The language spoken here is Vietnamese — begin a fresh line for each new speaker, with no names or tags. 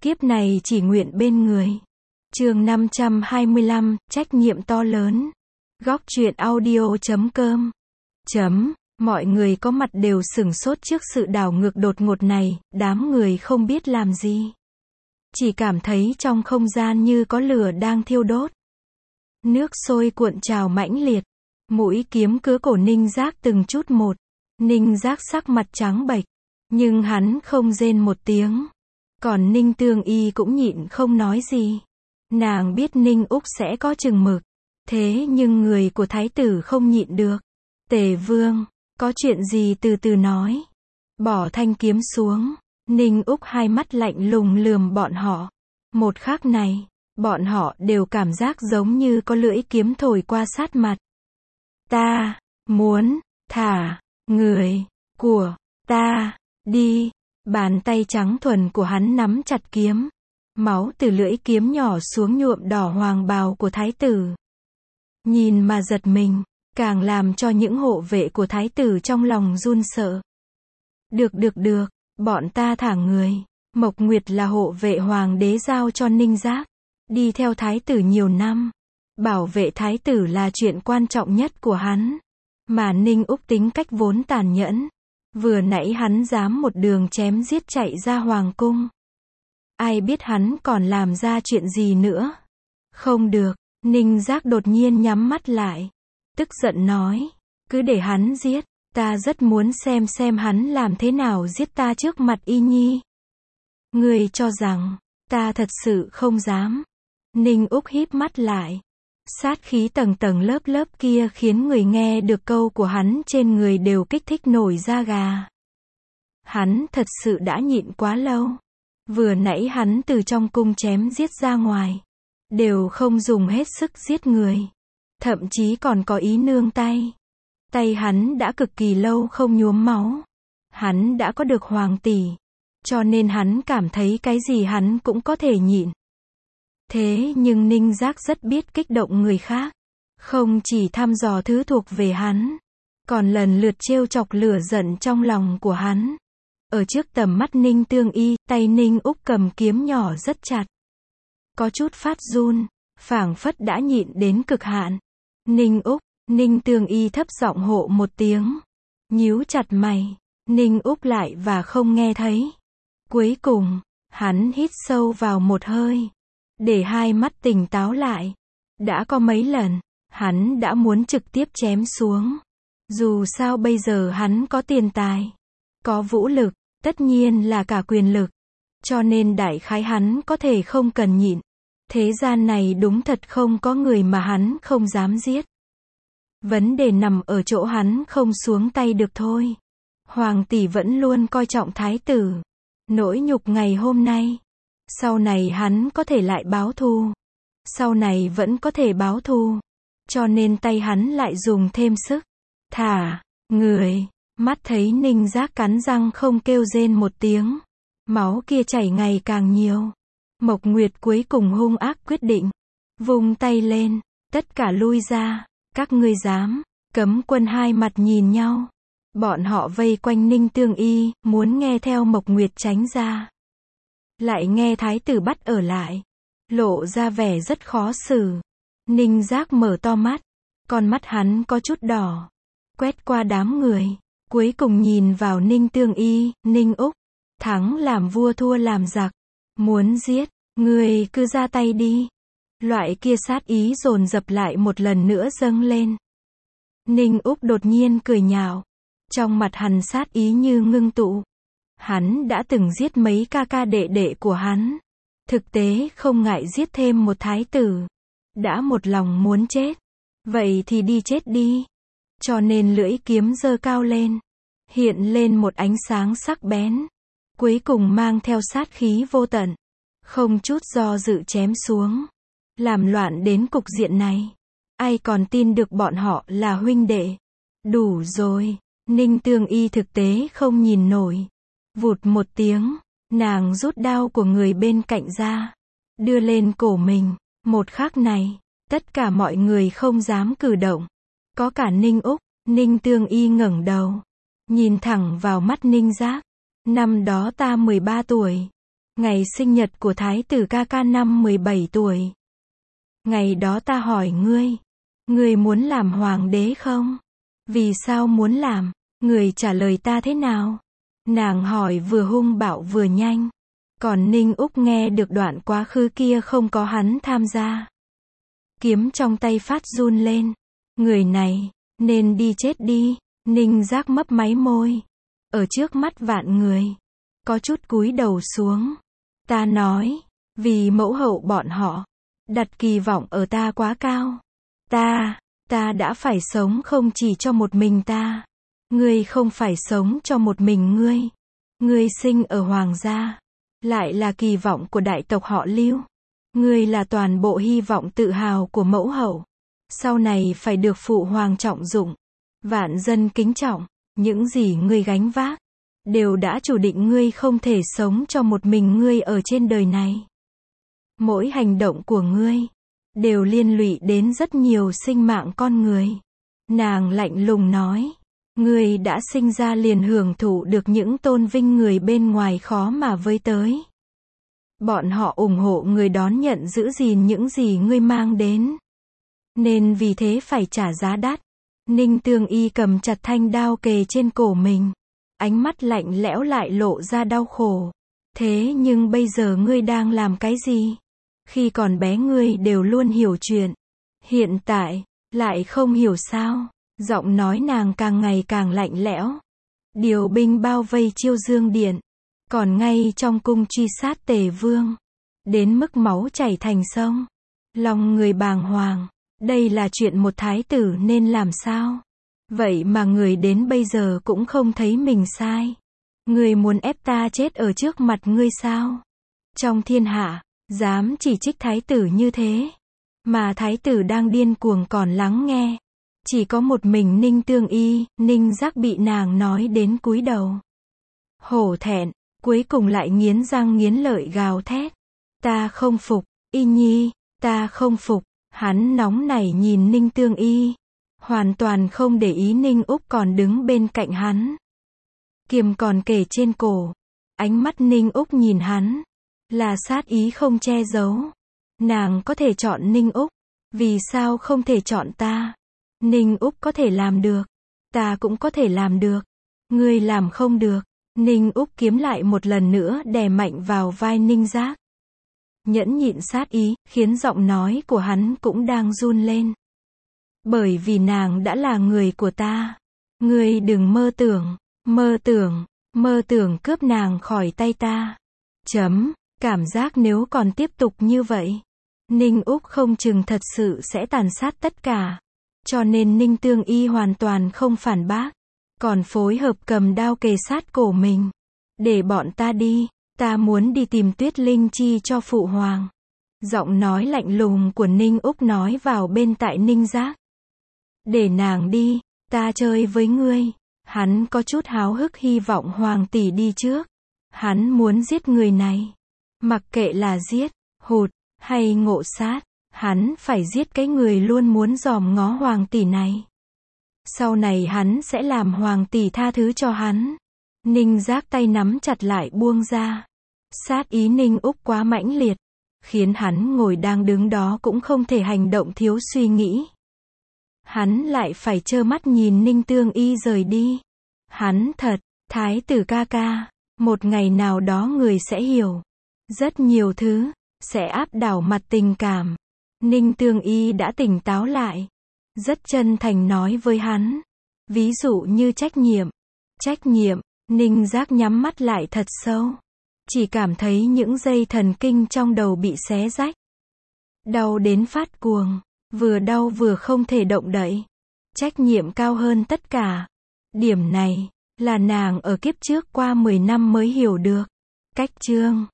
Kiếp này chỉ nguyện bên người. Chương 525, trách nhiệm to lớn. Góc truyện audio.com. Mọi người có mặt đều sửng sốt trước sự đảo ngược đột ngột này, đám người không biết làm gì. Chỉ cảm thấy trong không gian như có lửa đang thiêu đốt. Nước sôi cuộn trào mãnh liệt. Mũi kiếm cứa cổ Ninh Giác từng chút một. Ninh Giác sắc mặt trắng bệch. Nhưng hắn không rên một tiếng. Còn Ninh Tương Y cũng nhịn không nói gì. Nàng biết Ninh Úc sẽ có chừng mực. Thế nhưng người của thái tử không nhịn được. Tề Vương, có chuyện gì từ từ nói. Bỏ thanh kiếm xuống. Ninh Úc hai mắt lạnh lùng lườm bọn họ. Một khắc này, bọn họ đều cảm giác giống như có lưỡi kiếm thổi qua sát mặt. Ta muốn thả người của ta đi. Bàn tay trắng thuần của hắn nắm chặt kiếm. Máu từ lưỡi kiếm nhỏ xuống nhuộm đỏ hoàng bào của thái tử. Nhìn mà giật mình, càng làm cho những hộ vệ của thái tử trong lòng run sợ. Được, bọn ta thả người. Mộc Nguyệt là hộ vệ hoàng đế giao cho Ninh Giác. Đi theo thái tử nhiều năm. Bảo vệ thái tử là chuyện quan trọng nhất của hắn. Mà Ninh Úc tính cách vốn tàn nhẫn. Vừa nãy hắn dám một đường chém giết chạy ra hoàng cung. Ai biết hắn còn làm ra chuyện gì nữa. Không được, Ninh Giác đột nhiên nhắm mắt lại. Tức giận nói, cứ để hắn giết, ta rất muốn xem hắn làm thế nào giết ta trước mặt Y Nhi. Ngươi cho rằng, ta thật sự không dám. Ninh Úc híp mắt lại. Sát khí tầng tầng lớp kia khiến người nghe được câu của hắn trên người đều kích thích nổi da gà. Hắn thật sự đã nhịn quá lâu. Vừa nãy hắn từ trong cung chém giết ra ngoài. Đều không dùng hết sức giết người. Thậm chí còn có ý nương tay. Tay hắn đã cực kỳ lâu không nhuốm máu. Hắn đã có được hoàng tỷ. Cho nên hắn cảm thấy cái gì hắn cũng có thể nhịn. Thế nhưng Ninh Giác rất biết kích động người khác. Không chỉ thăm dò thứ thuộc về hắn. Còn lần lượt trêu chọc lửa giận trong lòng của hắn. Ở trước tầm mắt Ninh Tương Y, tay Ninh Úc cầm kiếm nhỏ rất chặt. Có chút phát run, phảng phất đã nhịn đến cực hạn. Ninh Úc, Ninh Tương Y thấp giọng hộ một tiếng. Nhíu chặt mày, Ninh Úc lại và không nghe thấy. Cuối cùng, hắn hít sâu vào một hơi. Để hai mắt tỉnh táo lại. Đã có mấy lần, hắn đã muốn trực tiếp chém xuống. Dù sao bây giờ hắn có tiền tài, có vũ lực, tất nhiên là cả quyền lực. Cho nên đại khái hắn có thể không cần nhịn. Thế gian này đúng thật không có người mà hắn không dám giết. Vấn đề nằm ở chỗ hắn không xuống tay được thôi. Hoàng tỷ vẫn luôn coi trọng thái tử. Nỗi nhục ngày hôm nay. Sau này hắn có thể lại báo thù. Sau này vẫn có thể báo thù. Cho nên tay hắn lại dùng thêm sức. Thả người. Mắt thấy Ninh Giác cắn răng không kêu rên một tiếng. Máu kia chảy ngày càng nhiều. Mộc Nguyệt cuối cùng hung ác quyết định. Vung tay lên. Tất cả lui ra. Các ngươi dám. Cấm quân hai mặt nhìn nhau. Bọn họ vây quanh Ninh Tương Y, muốn nghe theo Mộc Nguyệt tránh ra. Lại nghe thái tử bắt ở lại. Lộ ra vẻ rất khó xử. Ninh Giác mở to mắt. Con mắt hắn có chút đỏ. Quét qua đám người. Cuối cùng nhìn vào Ninh Tương Y, Ninh Úc. Thắng làm vua thua làm giặc. Muốn giết, người cứ ra tay đi. Loại kia sát ý dồn dập lại một lần nữa dâng lên. Ninh Úc đột nhiên cười nhạo. Trong mặt hắn sát ý như ngưng tụ. Hắn đã từng giết mấy ca ca đệ đệ của hắn. Thực tế không ngại giết thêm một thái tử. Đã một lòng muốn chết. Vậy thì đi chết đi. Cho nên lưỡi kiếm giơ cao lên. Hiện lên một ánh sáng sắc bén. Cuối cùng mang theo sát khí vô tận. Không chút do dự chém xuống. Làm loạn đến cục diện này. Ai còn tin được bọn họ là huynh đệ. Đủ rồi. Ninh Tương Y thực tế không nhìn nổi. Vụt một tiếng. Nàng rút đao của người bên cạnh ra. Đưa lên cổ mình. Một khắc này. Tất cả mọi người không dám cử động. Có cả Ninh Úc. Ninh Tương Y ngẩng đầu. Nhìn thẳng vào mắt Ninh Giác. Năm đó ta 13 tuổi. Ngày sinh nhật của thái tử ca ca năm 17 tuổi. Ngày đó ta hỏi ngươi muốn làm hoàng đế không? Vì sao muốn làm? Người trả lời ta thế nào? Nàng hỏi vừa hung bạo vừa nhanh. Còn Ninh Úc nghe được đoạn quá khứ kia không có hắn tham gia. Kiếm trong tay phát run lên. Người này, nên đi chết đi. Ninh Giác mấp máy môi. Ở trước mắt vạn người. Có chút cúi đầu xuống. Ta nói, vì mẫu hậu bọn họ. Đặt kỳ vọng ở ta quá cao. Ta đã phải sống không chỉ cho một mình ta. Ngươi không phải sống cho một mình ngươi. Ngươi sinh ở hoàng gia. Lại là kỳ vọng của đại tộc họ Lưu. Ngươi là toàn bộ hy vọng tự hào của mẫu hậu. Sau này phải được phụ hoàng trọng dụng. Vạn dân kính trọng. Những gì ngươi gánh vác. Đều đã chủ định ngươi không thể sống cho một mình ngươi ở trên đời này. Mỗi hành động của ngươi. Đều liên lụy đến rất nhiều sinh mạng con người. Nàng lạnh lùng nói. Ngươi đã sinh ra liền hưởng thụ được những tôn vinh người bên ngoài khó mà với tới. Bọn họ ủng hộ người đón nhận giữ gìn những gì ngươi mang đến. Nên vì thế phải trả giá đắt. Ninh Tương Y cầm chặt thanh đao kề trên cổ mình. Ánh mắt lạnh lẽo lại lộ ra đau khổ. Thế nhưng bây giờ ngươi đang làm cái gì? Khi còn bé ngươi đều luôn hiểu chuyện. Hiện tại, lại không hiểu sao? Giọng nói nàng càng ngày càng lạnh lẽo. Điều binh bao vây Chiêu Dương Điện. Còn ngay trong cung truy sát Tề Vương. Đến mức máu chảy thành sông. Lòng người bàng hoàng. Đây là chuyện một thái tử nên làm sao? Vậy mà người đến bây giờ cũng không thấy mình sai. Người muốn ép ta chết ở trước mặt ngươi sao? Trong thiên hạ, dám chỉ trích thái tử như thế. Mà thái tử đang điên cuồng còn lắng nghe. Chỉ có một mình Ninh Tương Y, Ninh Giác bị nàng nói đến cúi đầu. Hổ thẹn, cuối cùng lại nghiến răng nghiến lợi gào thét. Ta không phục, Y Nhi, ta không phục. Hắn nóng nảy nhìn Ninh Tương Y. Hoàn toàn không để ý Ninh Úc còn đứng bên cạnh hắn. Kiềm còn kề trên cổ. Ánh mắt Ninh Úc nhìn hắn. Là sát ý không che giấu. Nàng có thể chọn Ninh Úc. Vì sao không thể chọn ta? Ninh Úc có thể làm được. Ta cũng có thể làm được. Ngươi làm không được. Ninh Úc kiếm lại một lần nữa đè mạnh vào vai Ninh Giác. Nhẫn nhịn sát ý, khiến giọng nói của hắn cũng đang run lên. Bởi vì nàng đã là người của ta. Ngươi đừng mơ tưởng cướp nàng khỏi tay ta. Cảm giác nếu còn tiếp tục như vậy, Ninh Úc không chừng thật sự sẽ tàn sát tất cả. Cho nên Ninh Tương Y hoàn toàn không phản bác. Còn phối hợp cầm đao kề sát cổ mình. Để bọn ta đi. Ta muốn đi tìm Tuyết Linh Chi cho phụ hoàng. Giọng nói lạnh lùng của Ninh Úc nói vào bên tai Ninh Giác. Để nàng đi, ta chơi với ngươi. Hắn có chút háo hức hy vọng hoàng tỷ đi trước. Hắn muốn giết người này. Mặc kệ là giết, hụt, hay ngộ sát. Hắn phải giết cái người luôn muốn dòm ngó hoàng tỷ này. Sau này hắn sẽ làm hoàng tỷ tha thứ cho hắn. Ninh Giác tay nắm chặt lại buông ra. Sát ý Ninh Úc quá mãnh liệt. Khiến hắn ngồi đang đứng đó cũng không thể hành động thiếu suy nghĩ. Hắn lại phải trơ mắt nhìn Ninh Tương Y rời đi. Hắn thật, thái tử ca ca. Một ngày nào đó người sẽ hiểu. Rất nhiều thứ, sẽ áp đảo mặt tình cảm. Ninh Tương Y đã tỉnh táo lại. Rất chân thành nói với hắn. Ví dụ như trách nhiệm. Ninh Giác nhắm mắt lại thật sâu. Chỉ cảm thấy những dây thần kinh trong đầu bị xé rách. Đau đến phát cuồng. Vừa đau vừa không thể động đậy. Trách nhiệm cao hơn tất cả. Điểm này, là nàng ở kiếp trước qua 10 năm mới hiểu được. Cách chương